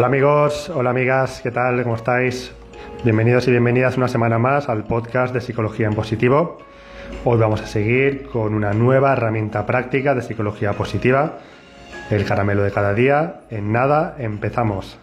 Hola amigos, hola amigas, ¿qué tal? ¿Cómo estáis? Bienvenidos y bienvenidas una semana más al podcast de Psicología en Positivo. Hoy vamos a seguir con una nueva herramienta práctica de psicología positiva, el caramelo de cada día. En nada, empezamos.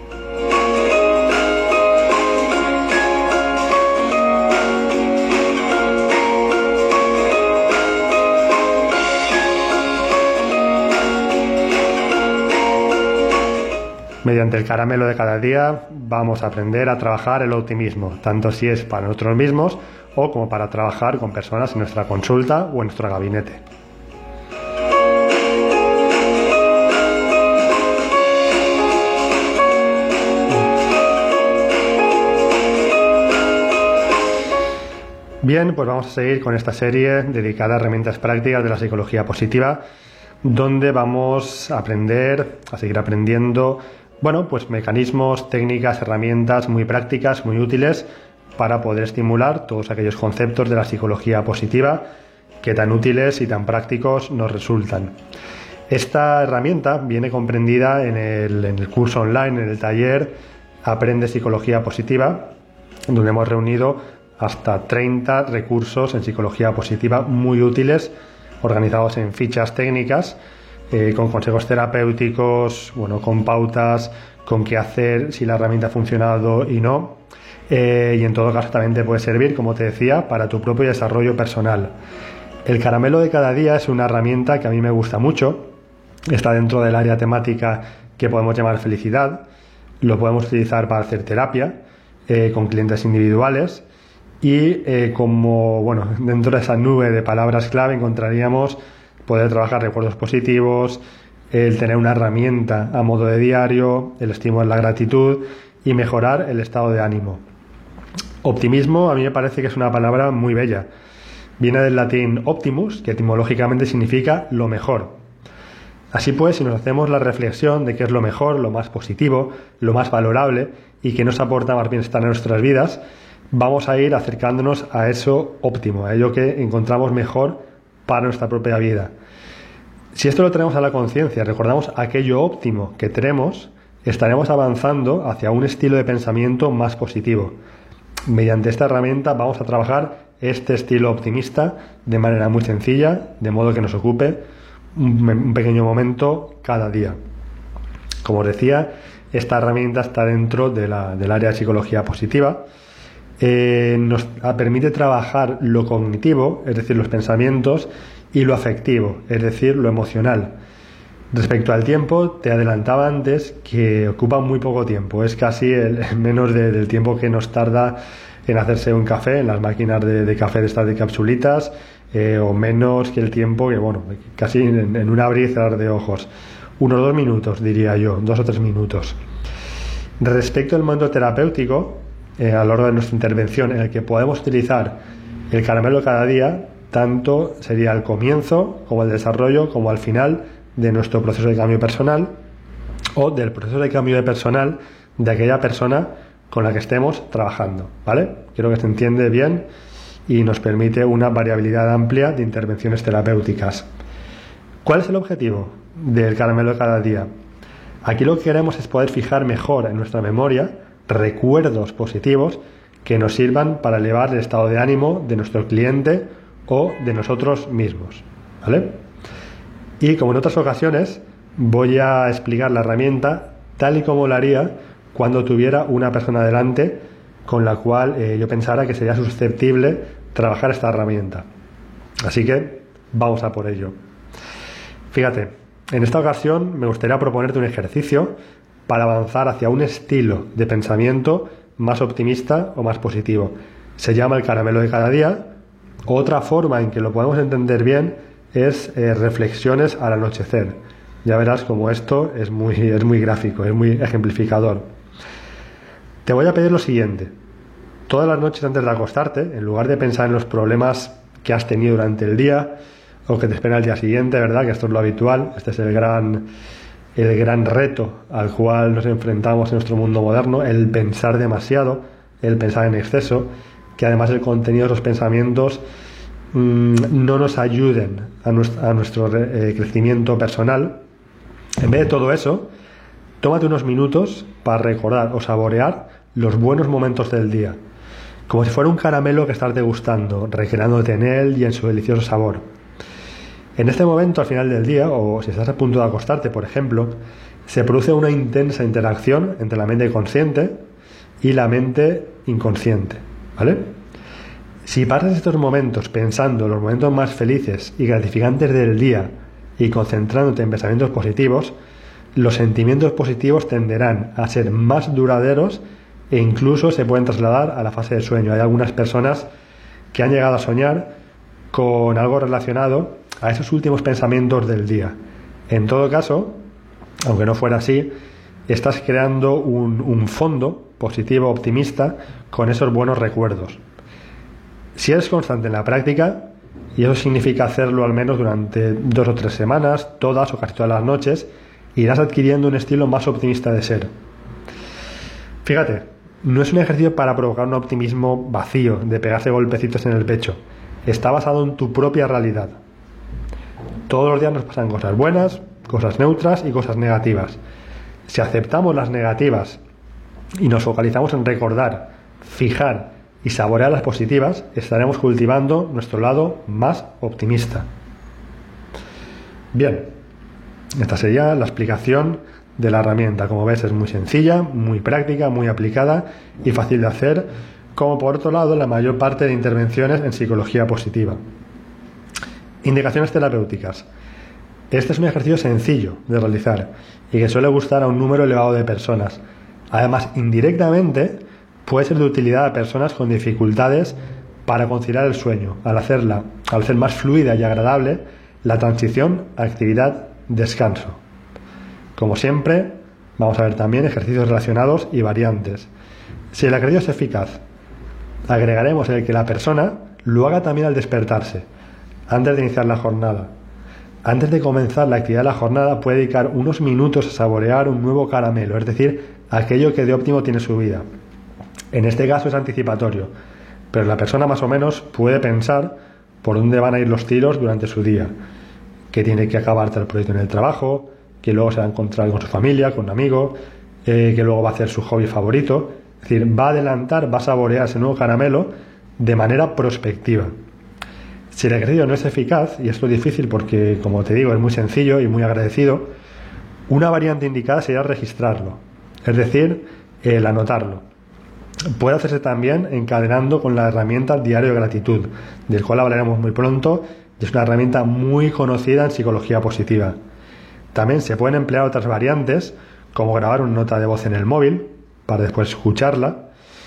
Mediante el caramelo de cada día vamos a aprender a trabajar el optimismo, tanto si es para nosotros mismos o como para trabajar con personas en nuestra consulta o en nuestro gabinete. Bien, pues vamos a seguir con esta serie dedicada a herramientas prácticas de la psicología positiva, donde vamos a aprender, a seguir aprendiendo, pues mecanismos, técnicas, herramientas muy prácticas, muy útiles para poder estimular todos aquellos conceptos de la psicología positiva que tan útiles y tan prácticos nos resultan. Esta herramienta viene comprendida en el curso online, en el taller Aprende Psicología Positiva, donde hemos reunido hasta 30 recursos en psicología positiva muy útiles, organizados en fichas técnicas, con consejos terapéuticos, con pautas, con qué hacer si la herramienta ha funcionado y no. Y en todo caso también te puede servir, como te decía, para tu propio desarrollo personal. El caramelo de cada día es una herramienta que a mí me gusta mucho. Está dentro del área temática que podemos llamar felicidad. Lo podemos utilizar para hacer terapia con clientes individuales. Y dentro de esa nube de palabras clave encontraríamos poder trabajar recuerdos positivos, el tener una herramienta a modo de diario, el estímulo en la gratitud y mejorar el estado de ánimo. Optimismo a mí me parece que es una palabra muy bella. Viene del latín optimus, que etimológicamente significa lo mejor. Así pues, si nos hacemos la reflexión de qué es lo mejor, lo más positivo, lo más valorable y que nos aporta más bienestar en nuestras vidas, vamos a ir acercándonos a eso óptimo, a ello que encontramos mejor para nuestra propia vida. Si esto lo tenemos a la conciencia, recordamos aquello óptimo que tenemos, estaremos avanzando hacia un estilo de pensamiento más positivo. Mediante esta herramienta vamos a trabajar este estilo optimista de manera muy sencilla, de modo que nos ocupe un pequeño momento cada día. Como os decía, esta herramienta está dentro del área de psicología positiva. Nos permite trabajar lo cognitivo, es decir, los pensamientos, y lo afectivo, es decir, lo emocional. Respecto al tiempo, te adelantaba antes que ocupa muy poco tiempo, es casi menos del tiempo que nos tarda en hacerse un café, en las máquinas de café de estas de capsulitas, o menos que el tiempo que, casi en un abrir y cerrar de ojos. 1 o 2 minutos, diría yo, 2 o 3 minutos. Respecto al momento terapéutico, a lo largo de nuestra intervención, en el que podemos utilizar el caramelo cada día, tanto sería al comienzo como al desarrollo como al final de nuestro proceso de cambio personal o del proceso de cambio de personal de aquella persona con la que estemos trabajando, ¿vale? Creo que se entiende bien y nos permite una variabilidad amplia de intervenciones terapéuticas. ¿Cuál es el objetivo del caramelo de cada día? Aquí lo que queremos es poder fijar mejor en nuestra memoria recuerdos positivos que nos sirvan para elevar el estado de ánimo de nuestro cliente o de nosotros mismos, ¿vale? Y como en otras ocasiones, voy a explicar la herramienta tal y como la haría cuando tuviera una persona delante con la cual yo pensara que sería susceptible trabajar esta herramienta. Así que vamos a por ello. Fíjate, en esta ocasión me gustaría proponerte un ejercicio para avanzar hacia un estilo de pensamiento más optimista o más positivo. Se llama el caramelo de cada día. Otra forma en que lo podemos entender bien es reflexiones al anochecer. Ya verás como esto es muy gráfico, es muy ejemplificador. Te voy a pedir lo siguiente. Todas las noches antes de acostarte, en lugar de pensar en los problemas que has tenido durante el día o que te espera el día siguiente, ¿verdad? Que esto es lo habitual, este es el gran reto al cual nos enfrentamos en nuestro mundo moderno, el pensar demasiado, el pensar en exceso, que además el contenido de los pensamientos no nos ayuden a nuestro crecimiento personal. En vez de todo eso, tómate unos minutos para recordar o saborear los buenos momentos del día, como si fuera un caramelo que estás degustando, recreándote en él y en su delicioso sabor. En este momento, al final del día, o si estás a punto de acostarte, por ejemplo, se produce una intensa interacción entre la mente consciente y la mente inconsciente, ¿vale? Si pasas estos momentos pensando en los momentos más felices y gratificantes del día y concentrándote en pensamientos positivos, los sentimientos positivos tenderán a ser más duraderos e incluso se pueden trasladar a la fase del sueño. Hay algunas personas que han llegado a soñar con algo relacionado a esos últimos pensamientos del día. En todo caso, aunque no fuera así, estás creando un fondo positivo, optimista, con esos buenos recuerdos. Si eres constante en la práctica, y eso significa hacerlo al menos durante 2 o 3 semanas, todas o casi todas las noches, irás adquiriendo un estilo más optimista de ser. Fíjate, no es un ejercicio para provocar un optimismo vacío, de pegarse golpecitos en el pecho. Está basado en tu propia realidad. Todos los días nos pasan cosas buenas, cosas neutras y cosas negativas. Si aceptamos las negativas y nos focalizamos en recordar, fijar y saborear las positivas, estaremos cultivando nuestro lado más optimista. Bien, esta sería la explicación de la herramienta. Como ves, es muy sencilla, muy práctica, muy aplicada y fácil de hacer, como por otro lado la mayor parte de intervenciones en psicología positiva. Indicaciones terapéuticas. Este es un ejercicio sencillo de realizar y que suele gustar a un número elevado de personas. Además, indirectamente, puede ser de utilidad a personas con dificultades para conciliar el sueño, al hacer más fluida y agradable la transición a actividad-descanso. Como siempre, vamos a ver también ejercicios relacionados y variantes. Si el ejercicio es eficaz, agregaremos el que la persona lo haga también al despertarse, antes de iniciar la jornada. Antes de comenzar la actividad de la jornada, puede dedicar unos minutos a saborear un nuevo caramelo, es decir, aquello que de óptimo tiene su vida. En este caso es anticipatorio, pero la persona más o menos puede pensar por dónde van a ir los tiros durante su día, que tiene que acabar el proyecto en el trabajo, que luego se va a encontrar con su familia, con un amigo, que luego va a hacer su hobby favorito. Es decir, va a adelantar, va a saborear ese nuevo caramelo de manera prospectiva. Si el ejercicio no es eficaz, y esto es difícil porque, como te digo, es muy sencillo y muy agradecido, una variante indicada sería registrarlo, es decir, el anotarlo. Puede hacerse también encadenando con la herramienta Diario de Gratitud, del cual hablaremos muy pronto, y es una herramienta muy conocida en psicología positiva. También se pueden emplear otras variantes, como grabar una nota de voz en el móvil, para después escucharla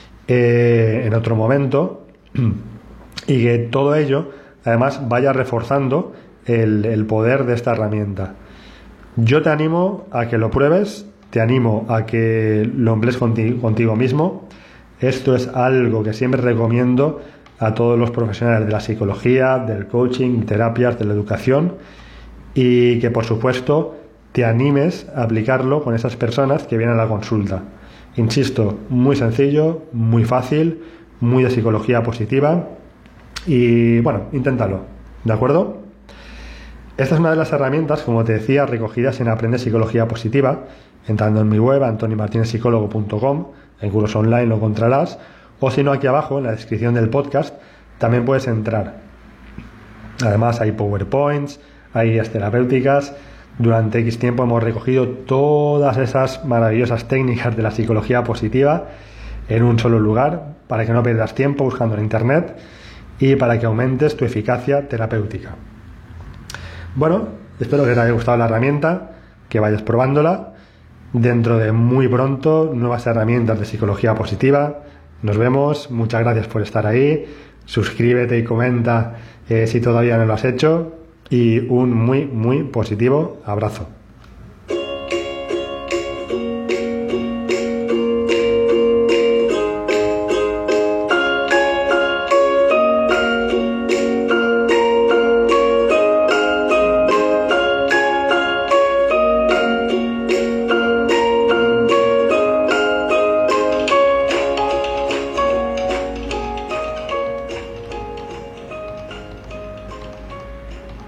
en otro momento, y que todo ello además vaya reforzando el poder de esta herramienta. Yo te animo a que lo pruebes, te animo a que lo emplees contigo mismo. Esto es algo que siempre recomiendo a todos los profesionales de la psicología, del coaching, terapias, de la educación, y que por supuesto te animes a aplicarlo con esas personas que vienen a la consulta. Insisto, muy sencillo, muy fácil, muy de psicología positiva y bueno, inténtalo, ¿de acuerdo? Esta es una de las herramientas, como te decía, recogidas en Aprende Psicología Positiva, entrando en mi web antonimartinezpsicólogo.com, en cursos online lo encontrarás, o si no, aquí abajo en la descripción del podcast también puedes entrar. Además hay PowerPoints, hay guías terapéuticas. Durante X tiempo hemos recogido todas esas maravillosas técnicas de la psicología positiva en un solo lugar, para que no pierdas tiempo buscando en internet y para que aumentes tu eficacia terapéutica. Bueno, espero que te haya gustado la herramienta, que vayas probándola. Dentro de muy pronto, nuevas herramientas de psicología positiva. Nos vemos, muchas gracias por estar ahí. Suscríbete y comenta si todavía no lo has hecho. Y un muy, muy positivo abrazo.